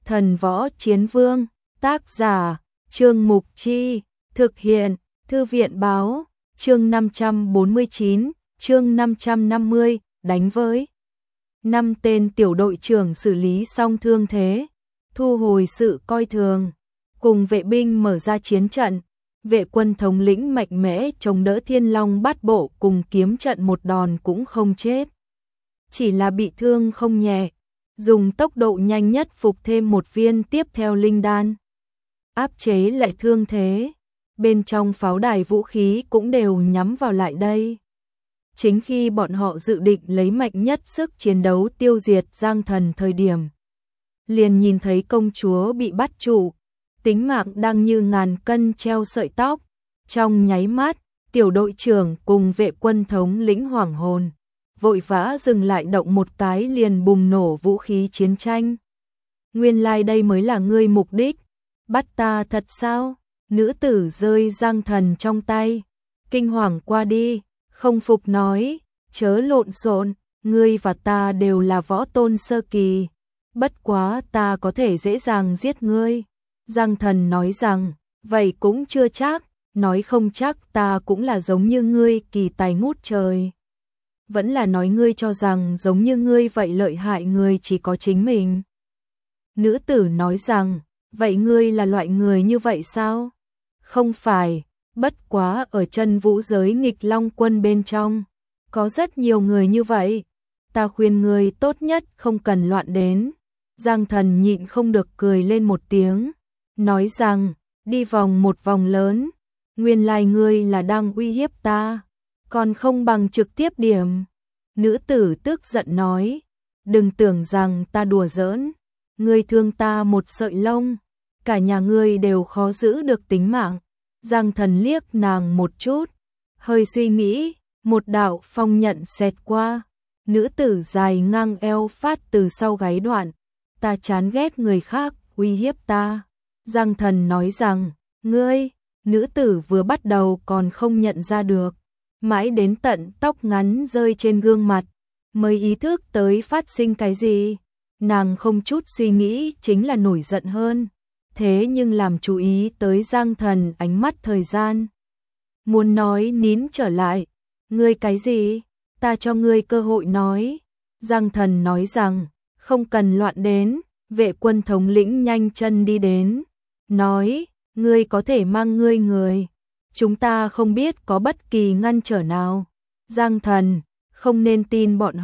Thần Võ Chiến Vương, tác giả, Trương Mục Chi, thực hiện, Thư viện báo, chương 549, chương 550, đánh với 5 tên tiểu đội trưởng xử lý xong thương thế, thu hồi sự coi thường, cùng vệ binh mở ra chiến trận. Vệ quân thống lĩnh mạnh mẽ chống đỡ Thiên Long Bát Bộ cùng kiếm trận một đòn cũng không chết, chỉ là bị thương không nhẹ, dùng tốc độ nhanh nhất phục thêm một viên tiếp theo linh đan, áp chế lại thương thế. Bên trong pháo đài vũ khí cũng đều nhắm vào lại đây. Chính khi bọn họ dự định lấy mạnh nhất sức chiến đấu tiêu diệt Giang Thần thời điểm, liền nhìn thấy công chúa bị bắt trụ, tính mạng đang như ngàn cân treo sợi tóc. Trong nháy mắt, tiểu đội trưởng cùng vệ quân thống lĩnh hoảng hồn, vội vã dừng lại, động một cái liền bùng nổ vũ khí chiến tranh. Nguyên lai đây mới là ngươi mục đích, bắt ta thật sao? Nữ tử rơi Giang Thần trong tay, kinh hoàng qua đi, không phục nói, chớ lộn xộn, ngươi và ta đều là võ tôn sơ kỳ, bất quá ta có thể dễ dàng giết ngươi. Giang Thần nói rằng, vậy cũng chưa chắc, nói không chắc ta cũng là giống như ngươi kỳ tài ngút trời. Vẫn là nói ngươi cho rằng giống như ngươi vậy lợi hại người chỉ có chính mình. Nữ tử nói rằng, vậy ngươi là loại người như vậy sao? Không phải, bất quá ở chân vũ giới nghịch long quân bên trong, có rất nhiều người như vậy. Ta khuyên ngươi tốt nhất không cần loạn đến. Giang Thần nhịn không được cười lên một tiếng, nói rằng, đi vòng một vòng lớn, nguyên lai ngươi là đang uy hiếp ta, còn không bằng trực tiếp điểm. Nữ tử tức giận nói, đừng tưởng rằng ta đùa giỡn, ngươi thương ta một sợi lông, cả nhà ngươi đều khó giữ được tính mạng. Giang Thần liếc nàng một chút, hơi suy nghĩ, một đạo phong nhận xẹt qua, nữ tử dài ngang eo phát từ sau gáy đoạn, ta chán ghét người khác uy hiếp ta. Giang Thần nói rằng, ngươi, nữ tử vừa bắt đầu còn không nhận ra được, mãi đến tận tóc ngắn rơi trên gương mặt, mới ý thức tới phát sinh cái gì. Nàng không chút suy nghĩ chính là nổi giận hơn, thế nhưng làm chú ý tới Giang Thần ánh mắt thời gian. Muốn nói nín trở lại, ngươi cái gì, ta cho ngươi cơ hội nói. Giang Thần nói rằng, không cần loạn đến. Vệ quân thống lĩnh nhanh chân đi đến, nói, ngươi có thể mang ngươi người, chúng ta không biết có bất kỳ ngăn trở nào. Giang Thần, không nên tin bọn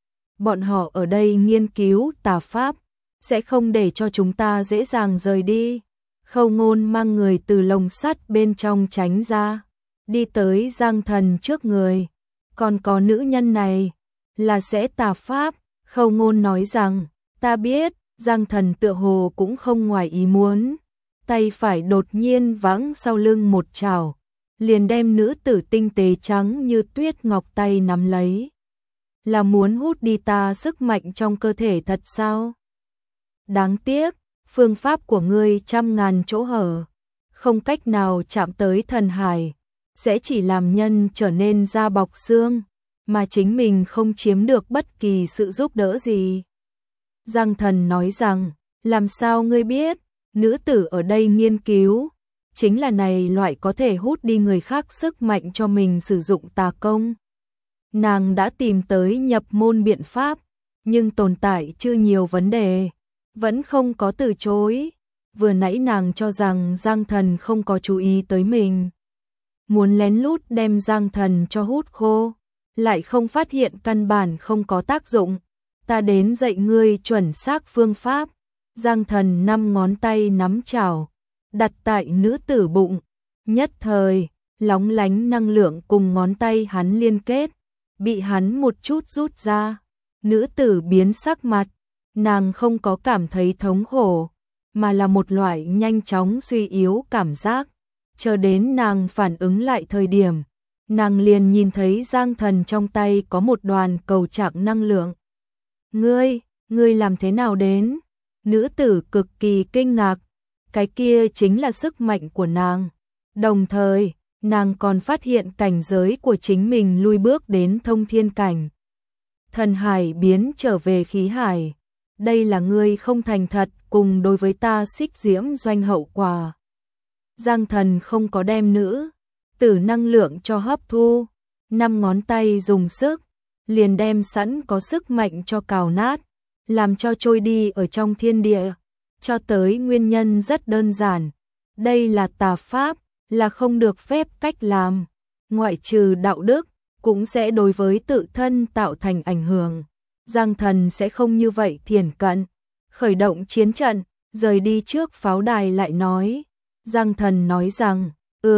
họ ở đây nghiên cứu tà pháp, sẽ không để cho chúng ta dễ dàng rời đi. Khâu Ngôn mang người từ lồng sắt bên trong tránh ra, đi tới Giang Thần trước người, còn có nữ nhân này, là sẽ tà pháp. Khâu Ngôn nói rằng, ta biết. Giang Thần tựa hồ cũng không ngoài ý muốn, tay phải đột nhiên vãng sau lưng một chảo, liền đem nữ tử tinh tế trắng như tuyết ngọc tay nắm lấy. Là muốn hút đi ta sức mạnh trong cơ thể thật sao? Đáng tiếc, phương pháp của ngươi trăm ngàn chỗ hở, không cách nào chạm tới thần hải, sẽ chỉ làm nhân trở nên da bọc xương, mà chính mình không chiếm được bất kỳ sự giúp đỡ gì. Giang Thần nói rằng, làm sao ngươi biết, nữ tử ở đây nghiên cứu, chính là này loại có thể hút đi người khác sức mạnh cho mình sử dụng tà công. Nàng đã tìm tới nhập môn biện pháp, nhưng tồn tại chưa nhiều vấn đề, vẫn không có từ chối. Vừa nãy nàng cho rằng Giang Thần không có chú ý tới mình, muốn lén lút đem Giang Thần cho hút khô, lại không phát hiện căn bản không có tác dụng. Ta đến dạy ngươi chuẩn xác phương pháp. Giang Thần 5 ngón tay nắm chảo, đặt tại nữ tử bụng, nhất thời, lóng lánh năng lượng cùng ngón tay hắn liên kết, bị hắn một chút rút ra. Nữ tử biến sắc mặt, nàng không có cảm thấy thống khổ, mà là một loại nhanh chóng suy yếu cảm giác. Chờ đến nàng phản ứng lại thời điểm, nàng liền nhìn thấy Giang Thần trong tay có một đoàn cầu trạng năng lượng. Ngươi làm thế nào đến? Nữ tử cực kỳ kinh ngạc, cái kia chính là sức mạnh của nàng. Đồng thời, nàng còn phát hiện cảnh giới của chính mình lui bước đến thông thiên cảnh. Thần hải biến trở về khí hải, đây là ngươi không thành thật cùng đối với ta Xích Diễm Doanh hậu quả. Giang Thần không có đem nữ tử năng lượng cho hấp thu, 5 ngón tay dùng sức, liền đem sẵn có sức mạnh cho cào nát, làm cho trôi đi ở trong thiên địa. Cho tới nguyên nhân rất đơn giản, đây là tà pháp, là không được phép cách làm, ngoại trừ đạo đức, cũng sẽ đối với tự thân tạo thành ảnh hưởng. Giang Thần sẽ không như vậy thiển cận, khởi động chiến trận, rời đi trước pháo đài lại nói. Giang Thần nói rằng,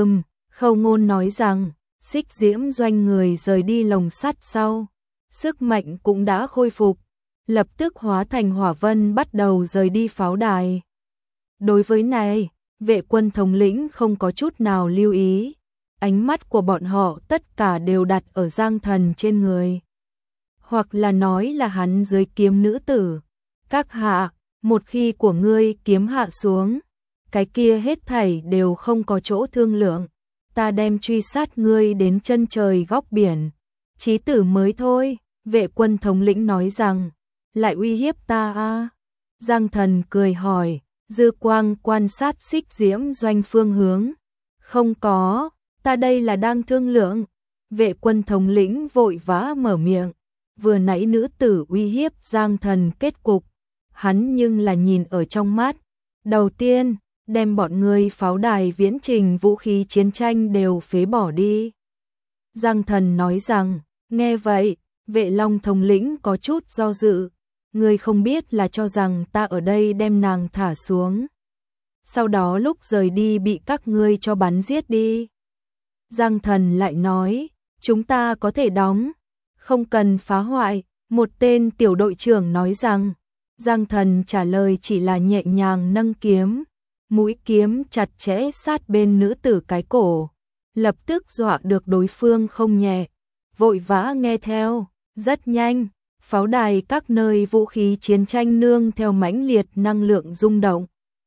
Khâu Ngôn nói rằng, Xích Diễm Doanh người rời đi lồng sắt sau, sức mạnh cũng đã khôi phục, lập tức hóa thành hỏa vân bắt đầu rời đi pháo đài. Đối với này, vệ quân thống lĩnh không có chút nào lưu ý, ánh mắt của bọn họ tất cả đều đặt ở Giang Thần trên người. Hoặc là nói là hắn dưới kiếm nữ tử. Các hạ, một khi của ngươi kiếm hạ xuống, cái kia hết thảy đều không có chỗ thương lượng, ta đem truy sát ngươi đến chân trời góc biển, chí tử mới thôi. Vệ quân thống lĩnh nói rằng, lại uy hiếp ta à? Giang Thần cười hỏi, dư quang quan sát Xích Diễm Doanh phương hướng. Không có, ta đây là đang thương lượng. Vệ quân thống lĩnh vội vã mở miệng, vừa nãy nữ tử uy hiếp Giang Thần kết cục, hắn nhưng là nhìn ở trong mắt. Đầu tiên, đem bọn ngươi pháo đài viễn trình vũ khí chiến tranh đều phế bỏ đi. Giang Thần nói rằng, nghe vậy, Vệ Long thống lĩnh có chút do dự, ngươi không biết là cho rằng ta ở đây đem nàng thả xuống, sau đó lúc rời đi bị các ngươi cho bắn giết đi. Giang Thần lại nói, chúng ta có thể đóng, không cần phá hoại. Một tên tiểu đội trưởng nói rằng. Giang Thần trả lời chỉ là nhẹ nhàng nâng kiếm, mũi kiếm chặt chẽ sát bên nữ tử cái cổ, lập tức dọa được đối phương không nhẹ, vội vã nghe theo. Rất nhanh, pháo đài các nơi vũ khí chiến tranh nương theo mãnh liệt năng lượng rung động,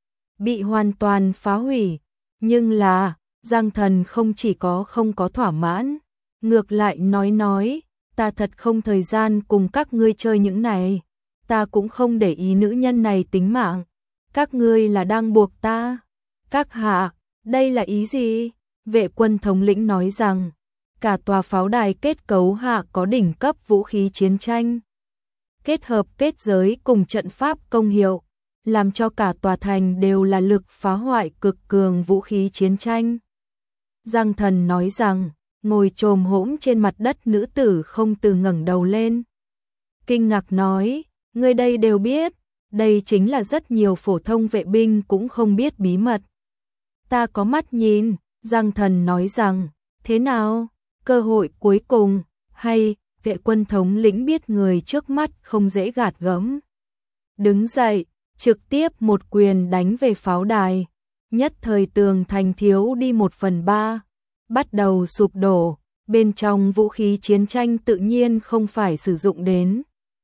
bị hoàn toàn phá hủy. Nhưng là, Giang Thần không chỉ không có thỏa mãn, ngược lại nói, ta thật không thời gian cùng các ngươi chơi những này, ta cũng không để ý nữ nhân này tính mạng, các ngươi là đang buộc ta. Các hạ, đây là ý gì? Vệ quân thống lĩnh nói rằng, cả tòa pháo đài kết cấu hạ có đỉnh cấp vũ khí chiến tranh, kết hợp kết giới cùng trận pháp công hiệu, làm cho cả tòa thành đều là lực phá hoại cực cường vũ khí chiến tranh. Giang Thần nói rằng, ngồi chồm hổm trên mặt đất nữ tử không từ ngẩng đầu lên, kinh ngạc nói, ngươi đây đều biết, đây chính là rất nhiều phổ thông vệ binh cũng không biết bí mật. Ta có mắt nhìn. Giang Thần nói rằng, thế nào, cơ hội cuối cùng, hay? Vệ quân thống lĩnh biết người trước mắt không dễ gạt gẫm, đứng dậy, trực tiếp một quyền đánh về pháo đài, nhất thời tường thành thiếu đi 1/3, bắt đầu sụp đổ, bên trong vũ khí chiến tranh tự nhiên không phải sử dụng đến.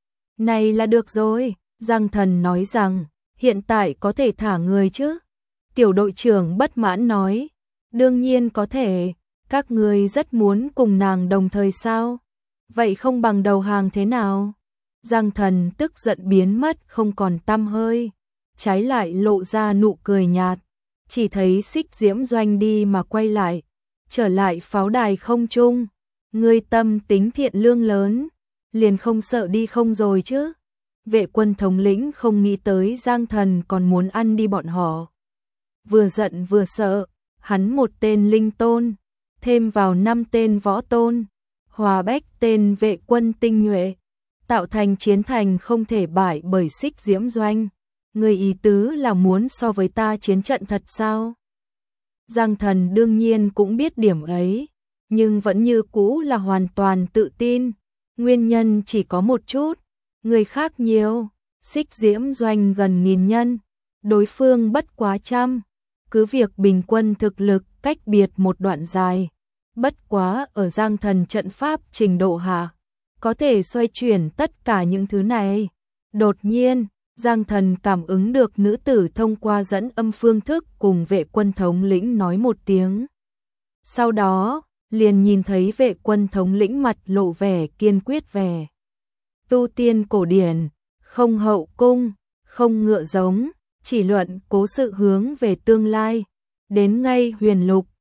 Này là được rồi, Giang Thần nói rằng, hiện tại có thể thả người chứ? Tiểu đội trưởng bất mãn nói, đương nhiên có thể, các ngươi rất muốn cùng nàng đồng thời sao? Vậy không bằng đầu hàng thế nào? Giang Thần tức giận biến mất không còn tăm hơi, trái lại lộ ra nụ cười nhạt, chỉ thấy Xích Diễm Doanh đi mà quay lại, trở lại pháo đài không trung. Ngươi tâm tính thiện lương lớn, liền không sợ đi không rồi chứ? Vệ quân thống lĩnh không nghĩ tới Giang Thần còn muốn ăn đi bọn họ. Vừa giận vừa sợ, hắn một tên linh tôn, thêm vào 5 tên võ tôn, hòa bách tên vệ quân tinh nhuệ, tạo thành chiến thành không thể bại bởi Xích Diễm Doanh. Người ý tứ là muốn so với ta chiến trận thật sao? Giang Thần đương nhiên cũng biết điểm ấy, nhưng vẫn như cũ là hoàn toàn tự tin. Nguyên nhân chỉ có một chút, người khác nhiều, Xích Diễm Doanh gần 1000 nhân, đối phương bất quá trăm, cứ việc bình quân thực lực cách biệt một đoạn dài. Bất quá ở Giang Thần trận pháp trình độ hạ, có thể xoay chuyển tất cả những thứ này. Đột nhiên, Giang Thần cảm ứng được nữ tử thông qua dẫn âm phương thức cùng vệ quân thống lĩnh nói một tiếng. Sau đó, liền nhìn thấy vệ quân thống lĩnh mặt lộ vẻ kiên quyết vẻ tu tiên cổ điển, không hậu cung, không ngựa giống, chỉ luận cố sự hướng về tương lai. Đến ngay Huyền Lục,